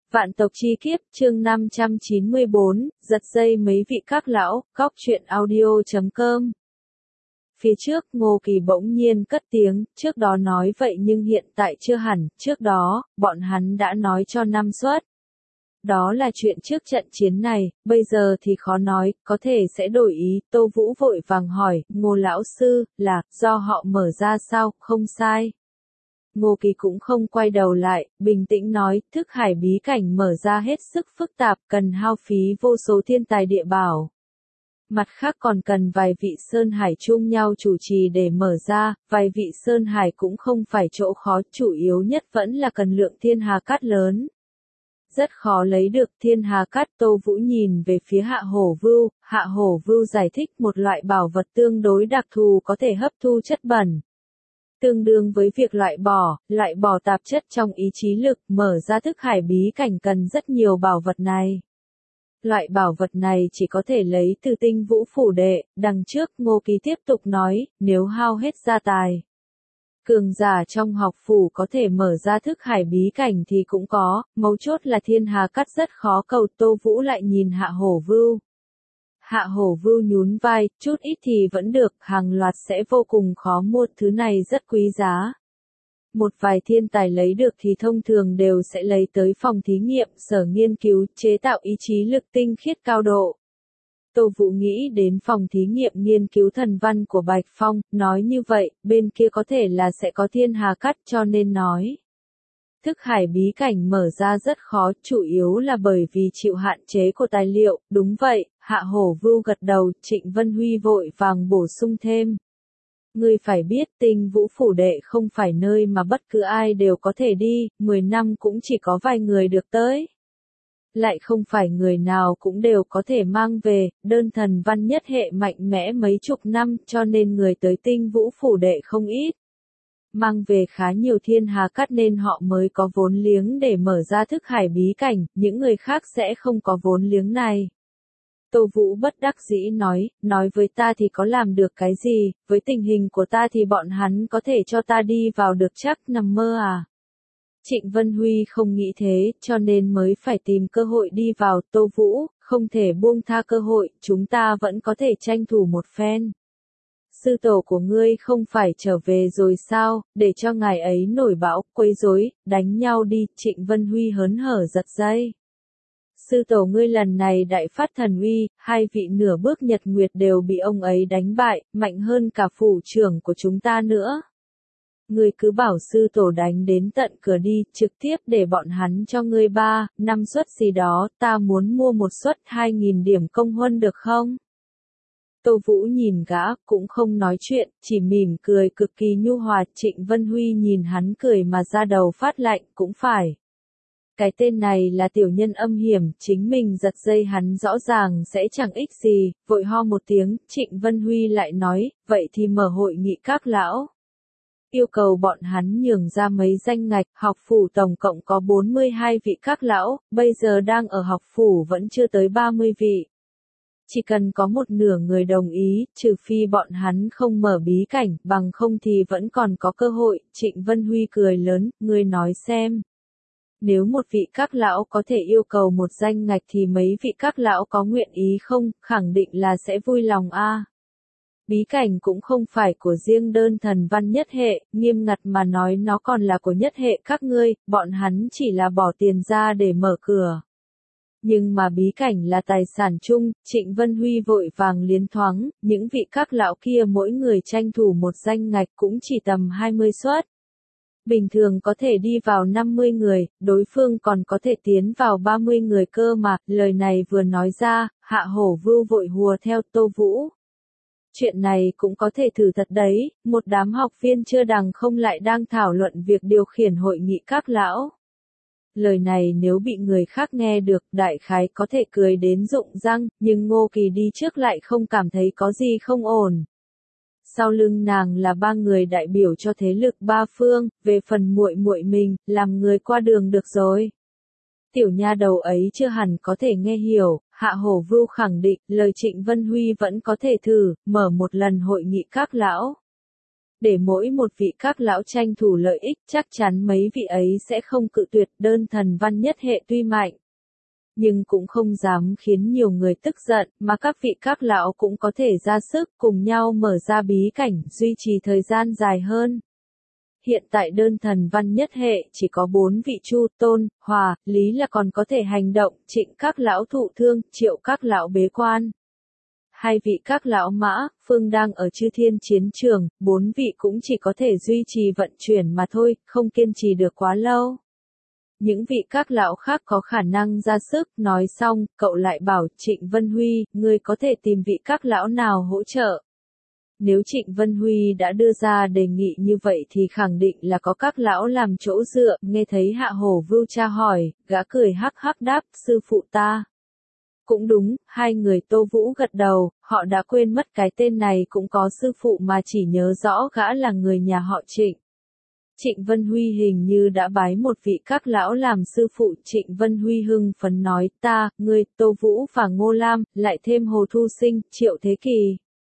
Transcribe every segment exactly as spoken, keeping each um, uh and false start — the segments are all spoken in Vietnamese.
Vạn tộc chi kiếp, chương năm trăm chín mươi bốn, giật dây mấy vị các lão, góc truyện audio chấm com. Phía trước, Ngô Kỳ bỗng nhiên cất tiếng, trước đó nói vậy nhưng hiện tại chưa hẳn, trước đó, bọn hắn đã nói cho năm suất. Đó là chuyện trước trận chiến này, bây giờ thì khó nói, có thể sẽ đổi ý, Tô Vũ vội vàng hỏi, Ngô lão sư, là, do họ mở ra sao, không sai. Ngô Kỳ cũng không quay đầu lại, bình tĩnh nói, thức hải bí cảnh mở ra hết sức phức tạp, cần hao phí vô số thiên tài địa bảo. Mặt khác còn cần vài vị Sơn Hải chung nhau chủ trì để mở ra, vài vị Sơn Hải cũng không phải chỗ khó, chủ yếu nhất vẫn là cần lượng thiên hà cát lớn. Rất khó lấy được thiên hà cát. Tô Vũ nhìn về phía Hạ Hổ Vưu, Hạ Hổ Vưu giải thích một loại bảo vật tương đối đặc thù có thể hấp thu chất bẩn. Tương đương với việc loại bỏ, loại bỏ tạp chất trong ý chí lực, mở ra thức hải bí cảnh cần rất nhiều bảo vật này. Loại bảo vật này chỉ có thể lấy từ Tinh Vũ Phủ Đệ, đằng trước Ngô Kỳ tiếp tục nói, nếu hao hết gia tài. Cường giả trong học phủ có thể mở ra thức hải bí cảnh thì cũng có, mấu chốt là thiên hà cát rất khó cầu. Tô Vũ lại nhìn Hạ Hổ Vưu. Hạ Hổ Vưu nhún vai, chút ít thì vẫn được, hàng loạt sẽ vô cùng khó mua, thứ này rất quý giá. Một vài thiên tài lấy được thì thông thường đều sẽ lấy tới phòng thí nghiệm, sở nghiên cứu, chế tạo ý chí lực tinh khiết cao độ. Tô Vũ nghĩ đến phòng thí nghiệm nghiên cứu thần văn của Bạch Phong, nói như vậy, bên kia có thể là sẽ có thiên hà cát cho nên nói. Thức hải bí cảnh mở ra rất khó, chủ yếu là bởi vì chịu hạn chế của tài liệu, đúng vậy, Hạ Hổ Vưu gật đầu, Trịnh Vân Huy vội vàng bổ sung thêm. Ngươi phải biết Tinh Vũ Phủ Đệ không phải nơi mà bất cứ ai đều có thể đi, mười năm cũng chỉ có vài người được tới. Lại không phải người nào cũng đều có thể mang về, đơn thần văn nhất hệ mạnh mẽ mấy chục năm cho nên người tới Tinh Vũ Phủ Đệ không ít. Mang về khá nhiều thiên hà cát nên họ mới có vốn liếng để mở ra thức hải bí cảnh, những người khác sẽ không có vốn liếng này. Tô Vũ bất đắc dĩ nói, nói với ta thì có làm được cái gì, với tình hình của ta thì bọn hắn có thể cho ta đi vào được chắc nằm mơ à. Trịnh Vân Huy không nghĩ thế, cho nên mới phải tìm cơ hội đi vào. Tô Vũ, không thể buông tha cơ hội, chúng ta vẫn có thể tranh thủ một phen. Sư tổ của ngươi không phải trở về rồi sao, để cho ngài ấy nổi bão, quấy rối, đánh nhau đi, Trịnh Vân Huy hớn hở giật dây. Sư tổ ngươi lần này đại phát thần uy, hai vị nửa bước nhật nguyệt đều bị ông ấy đánh bại, mạnh hơn cả phủ trưởng của chúng ta nữa. Ngươi cứ bảo sư tổ đánh đến tận cửa đi, trực tiếp để bọn hắn cho ngươi ba, năm suất gì đó, ta muốn mua một suất hai nghìn điểm công huân được không? Tô Vũ nhìn gã, cũng không nói chuyện, chỉ mỉm cười cực kỳ nhu hòa. Trịnh Vân Huy nhìn hắn cười mà ra đầu phát lạnh, cũng phải. Cái tên này là tiểu nhân âm hiểm, chính mình giật dây hắn rõ ràng sẽ chẳng ích gì, vội ho một tiếng, Trịnh Vân Huy lại nói, vậy thì mở hội nghị các lão. Yêu cầu bọn hắn nhường ra mấy danh ngạch, học phủ tổng cộng có bốn mươi hai vị các lão, bây giờ đang ở học phủ vẫn chưa tới ba mươi vị. Chỉ cần có một nửa người đồng ý, trừ phi bọn hắn không mở bí cảnh, bằng không thì vẫn còn có cơ hội. Trịnh Vân Huy cười lớn, ngươi nói xem. Nếu một vị các lão có thể yêu cầu một danh ngạch thì mấy vị các lão có nguyện ý không, khẳng định là sẽ vui lòng a. À. Bí cảnh cũng không phải của riêng đơn thần văn nhất hệ, nghiêm ngặt mà nói nó còn là của nhất hệ các ngươi, bọn hắn chỉ là bỏ tiền ra để mở cửa. Nhưng mà bí cảnh là tài sản chung, Trịnh Vân Huy vội vàng liến thoáng, những vị các lão kia mỗi người tranh thủ một danh ngạch cũng chỉ tầm hai mươi suất. Bình thường có thể đi vào năm mươi người, đối phương còn có thể tiến vào ba mươi người cơ mà, lời này vừa nói ra, Hạ Hổ Vưu vội hùa theo. Tô Vũ. Chuyện này cũng có thể thử thật đấy, một đám học viên chưa đằng không lại đang thảo luận việc điều khiển hội nghị các lão. Lời này nếu bị người khác nghe được, đại khái có thể cười đến rụng răng, nhưng Ngô Kỳ đi trước lại không cảm thấy có gì không ổn. Sau lưng nàng là ba người đại biểu cho thế lực ba phương, về phần muội muội mình, làm người qua đường được rồi. Tiểu nha đầu ấy chưa hẳn có thể nghe hiểu, Hạ Hổ Vưu khẳng định, lời Trịnh Vân Huy vẫn có thể thử, mở một lần hội nghị các lão. Để mỗi một vị các lão tranh thủ lợi ích, chắc chắn mấy vị ấy sẽ không cự tuyệt. Đơn thần văn nhất hệ tuy mạnh, nhưng cũng không dám khiến nhiều người tức giận, mà các vị các lão cũng có thể ra sức cùng nhau mở ra bí cảnh, duy trì thời gian dài hơn. Hiện tại đơn thần văn nhất hệ chỉ có bốn vị Chu, Tôn, Hòa, Lý là còn có thể hành động, Trịnh các lão thụ thương, Triệu các lão bế quan. Hai vị các lão Mã, Phương đang ở Chư Thiên chiến trường, bốn vị cũng chỉ có thể duy trì vận chuyển mà thôi, không kiên trì được quá lâu. Những vị các lão khác có khả năng ra sức, nói xong, cậu lại bảo Trịnh Vân Huy, ngươi có thể tìm vị các lão nào hỗ trợ. Nếu Trịnh Vân Huy đã đưa ra đề nghị như vậy thì khẳng định là có các lão làm chỗ dựa, nghe thấy Hạ Hổ Vưu tra hỏi, gã cười hắc hắc đáp, sư phụ ta. Cũng đúng, hai người Tô Vũ gật đầu, họ đã quên mất cái tên này cũng có sư phụ mà chỉ nhớ rõ gã là người nhà họ Trịnh. Trịnh Vân Huy hình như đã bái một vị các lão làm sư phụ. Trịnh Vân Huy hưng phấn nói, ta, ngươi, Tô Vũ và Ngô Lam, lại thêm Hồ Thu Sinh, Triệu Thế Kỳ.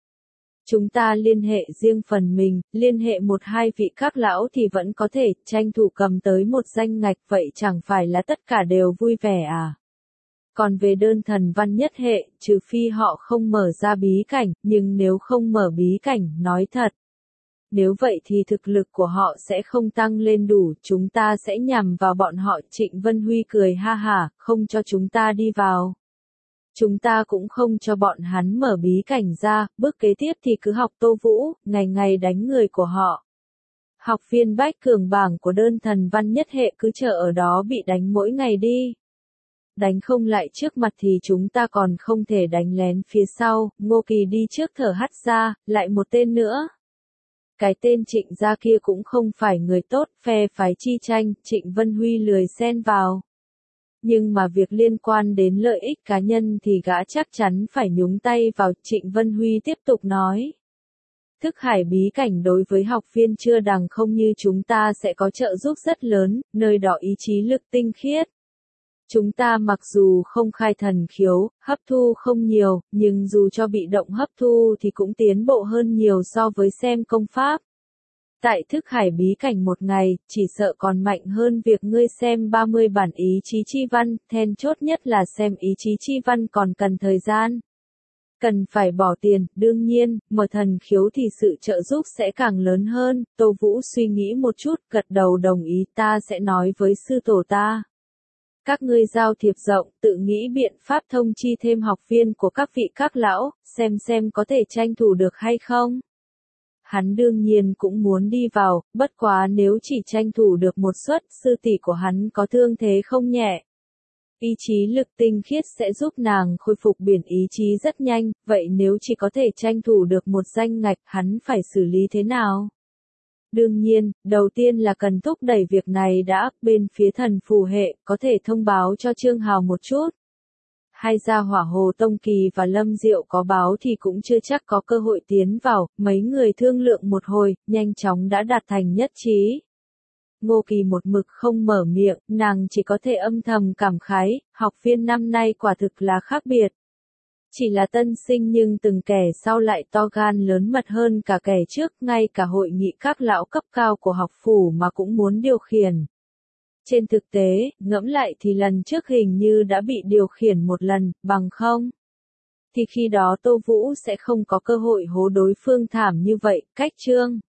Chúng ta liên hệ riêng phần mình, liên hệ một hai vị các lão thì vẫn có thể tranh thủ cầm tới một danh ngạch, vậy chẳng phải là tất cả đều vui vẻ à? Còn về đơn thần văn nhất hệ, trừ phi họ không mở ra bí cảnh, nhưng nếu không mở bí cảnh, nói thật. Nếu vậy thì thực lực của họ sẽ không tăng lên đủ, chúng ta sẽ nhằm vào bọn họ. Trịnh Vân Huy cười ha hả, không cho chúng ta đi vào. Chúng ta cũng không cho bọn hắn mở bí cảnh ra, bước kế tiếp thì cứ học Tô Vũ, ngày ngày đánh người của họ. Học viên bách cường bảng của đơn thần văn nhất hệ cứ chờ ở đó bị đánh mỗi ngày đi. Đánh không lại trước mặt thì chúng ta còn không thể đánh lén phía sau. Ngô Kỳ đi trước thở hắt ra, lại một tên nữa. Cái tên Trịnh gia kia cũng không phải người tốt, phe phái chi tranh, Trịnh Vân Huy lười xen vào. Nhưng mà việc liên quan đến lợi ích cá nhân thì gã chắc chắn phải nhúng tay vào. Trịnh Vân Huy tiếp tục nói. Thức hải bí cảnh đối với học viên chưa đằng không như chúng ta sẽ có trợ giúp rất lớn, nơi đó ý chí lực tinh khiết. Chúng ta mặc dù không khai thần khiếu, hấp thu không nhiều, nhưng dù cho bị động hấp thu thì cũng tiến bộ hơn nhiều so với xem công pháp. Tại thức hải bí cảnh một ngày, chỉ sợ còn mạnh hơn việc ngươi xem ba mươi bản ý chí chi văn, then chốt nhất là xem ý chí chi văn còn cần thời gian. Cần phải bỏ tiền, đương nhiên, mở thần khiếu thì sự trợ giúp sẽ càng lớn hơn. Tô Vũ suy nghĩ một chút, gật đầu đồng ý, ta sẽ nói với sư tổ ta. Các ngươi giao thiệp rộng, tự nghĩ biện pháp thông chi thêm học viên của các vị các lão, xem xem có thể tranh thủ được hay không. Hắn đương nhiên cũng muốn đi vào, bất quá nếu chỉ tranh thủ được một suất, sư tỷ của hắn có thương thế không nhẹ. Ý chí lực tinh khiết sẽ giúp nàng khôi phục biển ý chí rất nhanh, vậy nếu chỉ có thể tranh thủ được một danh ngạch, hắn phải xử lý thế nào? Đương nhiên, đầu tiên là cần thúc đẩy việc này đã, bên phía thần phù hệ, có thể thông báo cho Trương Hào một chút. Hai gia hỏa Hồ Tông Kỳ và Lâm Diệu có báo thì cũng chưa chắc có cơ hội tiến vào, mấy người thương lượng một hồi, nhanh chóng đã đạt thành nhất trí. Ngô Kỳ một mực không mở miệng, nàng chỉ có thể âm thầm cảm khái, học viên năm nay quả thực là khác biệt. Chỉ là tân sinh nhưng từng kẻ sau lại to gan lớn mật hơn cả kẻ trước, ngay cả hội nghị các lão cấp cao của học phủ mà cũng muốn điều khiển. Trên thực tế, ngẫm lại thì lần trước hình như đã bị điều khiển một lần, bằng không? Thì khi đó Tô Vũ sẽ không có cơ hội hố đối phương thảm như vậy, cách chương.